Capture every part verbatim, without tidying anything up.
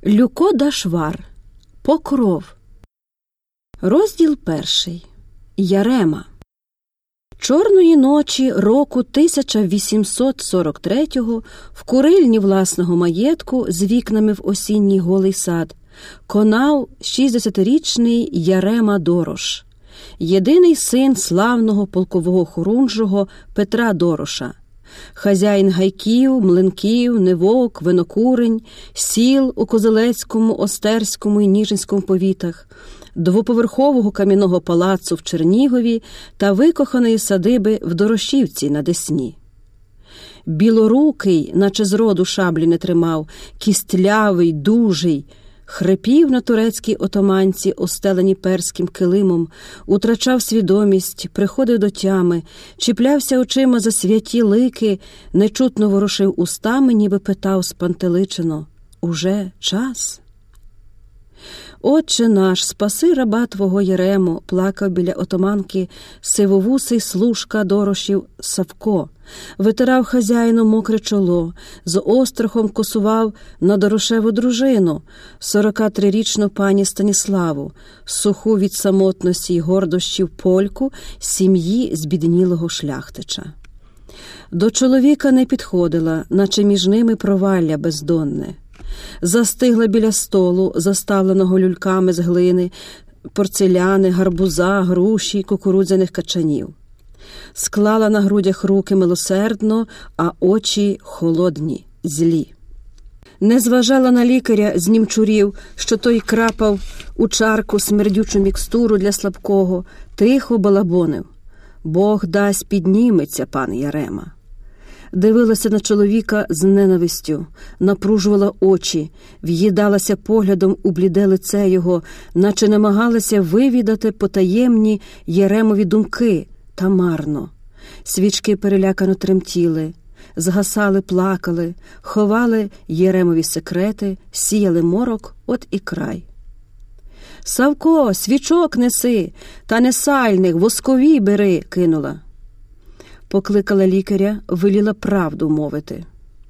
Люко Дашвар. Покров. Розділ перший. Ярема. Чорної ночі року тисяча вісімсот сорок третього в курильні власного маєтку з вікнами в осінній голий сад конав шістдесятирічний Ярема Дорош, єдиний син славного полкового хорунжого Петра Дороша, хазяїн гайків, млинків, невок, винокурень, сіл у Козелецькому, Остерському і Ніжинському повітах, двоповерхового кам'яного палацу в Чернігові та викоханої садиби в Дорошівці на Десні. Білорукий, наче зроду шаблі не тримав, кістлявий, дужий, хрипів на турецькій отоманці, остеленій перським килимом, утрачав свідомість, приходив до тями, чіплявся очима за святі лики, нечутно ворушив устами, ніби питав спантеличено: «Уже час?» «Отче наш, спаси раба твого Ярему», плакав біля отоманки сивовусий служка Дорошів Савко, витирав хазяїну мокре чоло, з острахом косував на Дорошеву дружину, сорокатрирічну пані Станіславу, суху від самотності й гордощів польку сім'ї збіднілого шляхтича. До чоловіка не підходила, наче між ними провалля бездонне. Застигла біля столу, заставленого люльками з глини, порцеляни, гарбуза, груші, кукурудзяних качанів. Склала на грудях руки милосердно, а очі холодні, злі. Не зважала на лікаря з німчурів, що той крапав у чарку смердючу мікстуру для слабкого, тихо балабонив: «Бог дасть, підніметься пан Ярема». Дивилася на чоловіка з ненавистю, напружувала очі, в'їдалася поглядом у бліде лице його, наче намагалася вивідати потаємні Яремові думки, та марно. Свічки перелякано тремтіли, згасали, плакали, ховали Яремові секрети, сіяли морок, от і край. «Савко, свічок неси, та не сальник, воскові бери», – кинула. Покликала лікаря, веліла правду мовити.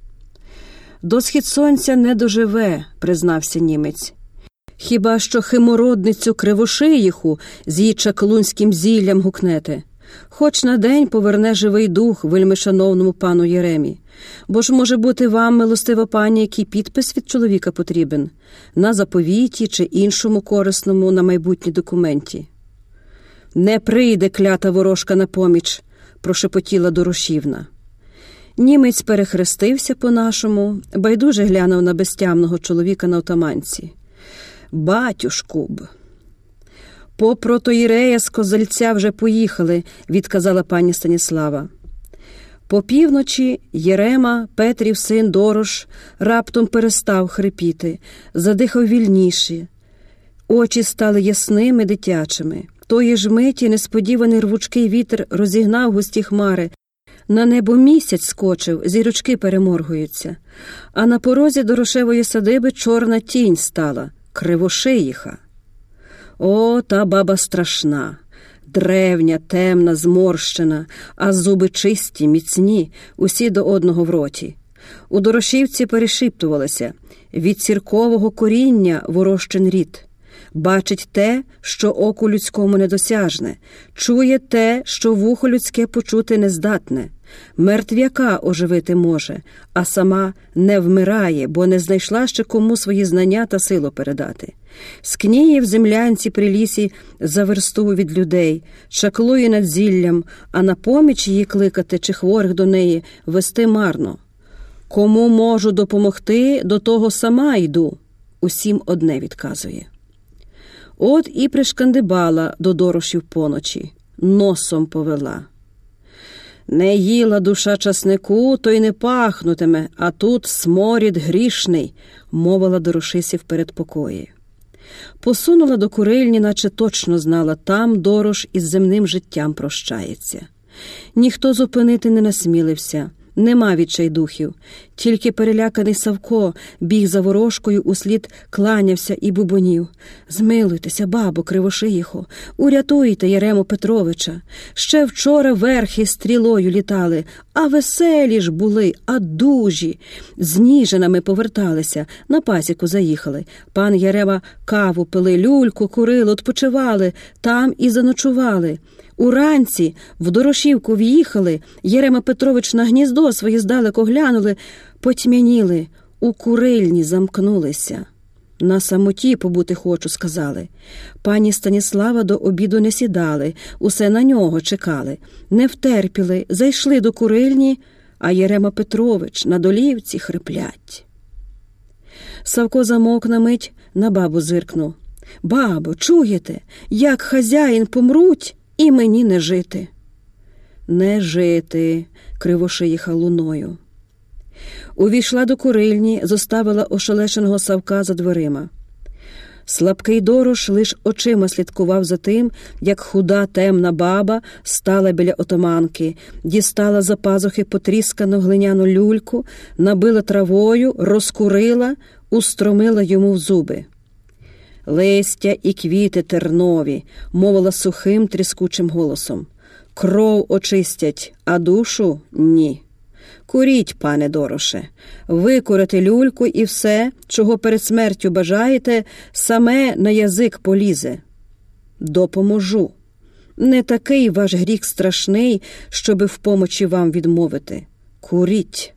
«До схід сонця не доживе», – признався німець. «Хіба що химородницю Кривошиїху з її чаклунським зіллям гукнете. Хоч на день поверне живий дух вельмишановному пану Яремі. Бо ж може бути вам, милостива пані, який підпис від чоловіка потрібен? На заповіті чи іншому корисному на майбутнє документі?» «Не прийде клята ворожка на поміч», – прошепотіла Дорошівна. Німець перехрестився по-нашому, байдуже глянув на безтямного чоловіка на отаманці. «Батюшку б!» «По протоїрея з Козельця вже поїхали», – відказала пані Станіслава. По півночі Ярема, Петрів син Дорош, раптом перестав хрипіти, задихав вільніше. Очі стали ясними, дитячими. Тої ж миті несподіваний рвучкий вітер розігнав густі хмари. На небо місяць скочив, зірочки переморгуються. А на порозі Дорошевої садиби чорна тінь стала – Кривошиїха. О, та баба страшна, древня, темна, зморщена, а зуби чисті, міцні, усі до одного в роті. У Дорошівці перешіптувалися: від ціркового коріння ворощин рід. Бачить те, що оку людському недосяжне, чує те, що вухо людське почути не здатне. Мертвяка оживити може, а сама не вмирає, бо не знайшла ще кому свої знання та силу передати. Скніє в землянці при лісі за версту від людей, чаклує над зіллям, а на поміч її кликати чи хворих до неї вести марно. Кому можу допомогти, до того сама йду, усім одне відказує. От і пришкандибала до Дорошів поночі, носом повела. «Не їла душа часнику, то й не пахнутиме, а тут сморід грішний», – мовила Дорошисі в передпокої. Посунула до курильні, наче точно знала, там Дорош із земним життям прощається. Ніхто зупинити не насмілився, Нема відчайдухів. Тільки переляканий Савко біг за ворожкою услід, кланявся і бубонів. «Змилуйтеся, бабо Кривошиїхо, урятуйте Єрему Петровича. Ще вчора верхи стрілою літали, а веселі ж були, а дужі. З Ніжинами поверталися, на пасіку заїхали. Пан Єрема каву пили, люльку курили, відпочивали, там і заночували. Уранці в Дорошівку в'їхали, Єрема Петрович на гніздо своє здалеку глянули, потьмяніли, у курильні замкнулися. На самоті побути хочу, сказали. Пані Станіслава до обіду не сідали, усе на нього чекали. Не втерпіли, зайшли до курильні, а Єрема Петрович на долівці хриплять. Савко замовк на мить, на бабу зиркнув. «Бабо, чуєте, як хазяїн помруть, і мені не жити». «Не жити», – Кривошиїха луною. Увійшла до курильні, зоставила ошелешеного Савка за дверима. Слабкий Дорош лиш очима слідкував за тим, як худа темна баба стала біля отаманки, дістала за пазухи потріскану глиняну люльку, набила травою, розкурила, устромила йому в зуби. «Листя і квіти тернові», – мовила сухим тріскучим голосом. «Кров очистять, а душу – ні. Куріть, пане Дороше, викурите люльку і все, чого перед смертю бажаєте, саме на язик полізе. Допоможу. Не такий ваш гріх страшний, щоби в помочі вам відмовити. Куріть».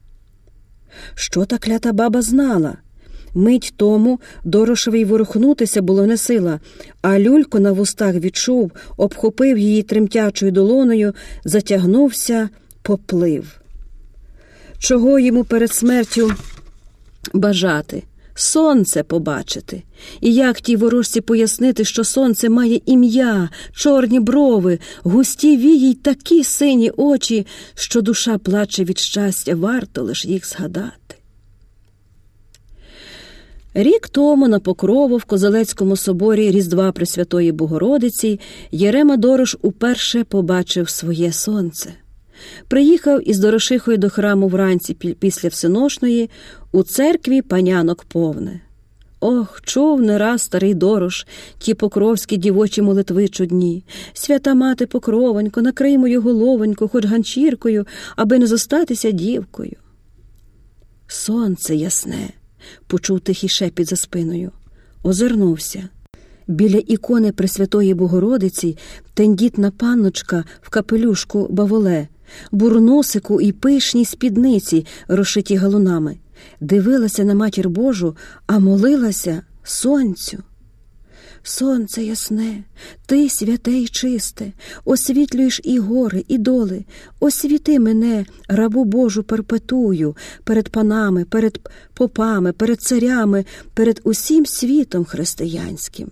Що та клята баба знала? Мить тому Дорошеві ворухнутися було не сила, а люльку на вустах відчув, обхопив її тремтячою долоною, затягнувся, поплив. Чого йому перед смертю бажати? Сонце побачити. І як тій ворожці пояснити, що сонце має ім'я, чорні брови, густі вії й такі сині очі, що душа плаче від щастя, варто лиш їх згадати. Рік тому на Покрову в Козелецькому соборі Різдва Пресвятої Богородиці Єрема Дорош уперше побачив своє сонце. Приїхав із Дорошихою до храму вранці після всеношної, у церкві панянок повне. Ох, чув не раз старий Дорош ті покровські дівочі молитви чудні. «Свята мати Покровонько, накрий мою головоньку, хоч ганчіркою, аби не зостатися дівкою». «Сонце ясне», – почув тихий шепіт за спиною. Озирнувся. Біля ікони Пресвятої Богородиці тендітна панночка в капелюшку баволе, бурносику і пишній спідниці, розшиті галунами. Дивилася на Матір Божу, а молилася сонцю. «Сонце ясне, ти святе й чисте, освітлюєш і гори, і доли. Освіти мене, рабу Божу перпетую, перед панами, перед попами, перед царями, перед усім світом християнським».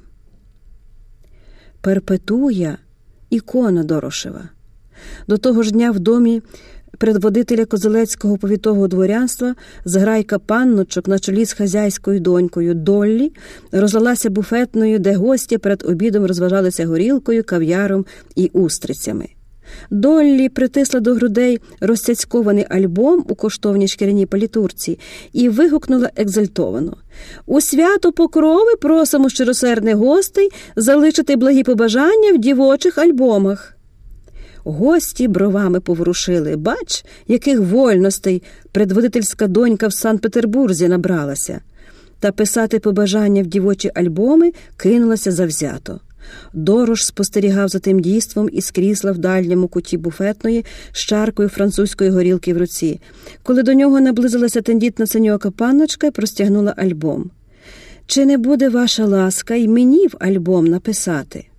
Перпетуя – ікона Дорошева. До того ж дня в домі предводителя Козелецького повітового дворянства зграйка панночок на чолі з хазяйською донькою Доллі розлилася буфетною, де гості перед обідом розважалися горілкою, кав'яром і устрицями. Доллі притисла до грудей розцяцькований альбом у коштовній шкіряній палітурці і вигукнула екзальтовано: «У свято Покрови просимо щиросердних гостей залишити благі побажання в дівочих альбомах». Гості бровами поворушили. Бач, яких вольностей предводительська донька в Санкт-Петербурзі набралася. Та писати побажання в дівочі альбоми кинулася завзято. Дорош спостерігав за тим дійством із крісла в дальньому куті буфетної з чаркою французької горілки в руці. Коли до нього наблизилася тендітна синьока панночка і простягнула альбом. «Чи не буде ваша ласка й мені в альбом написати?»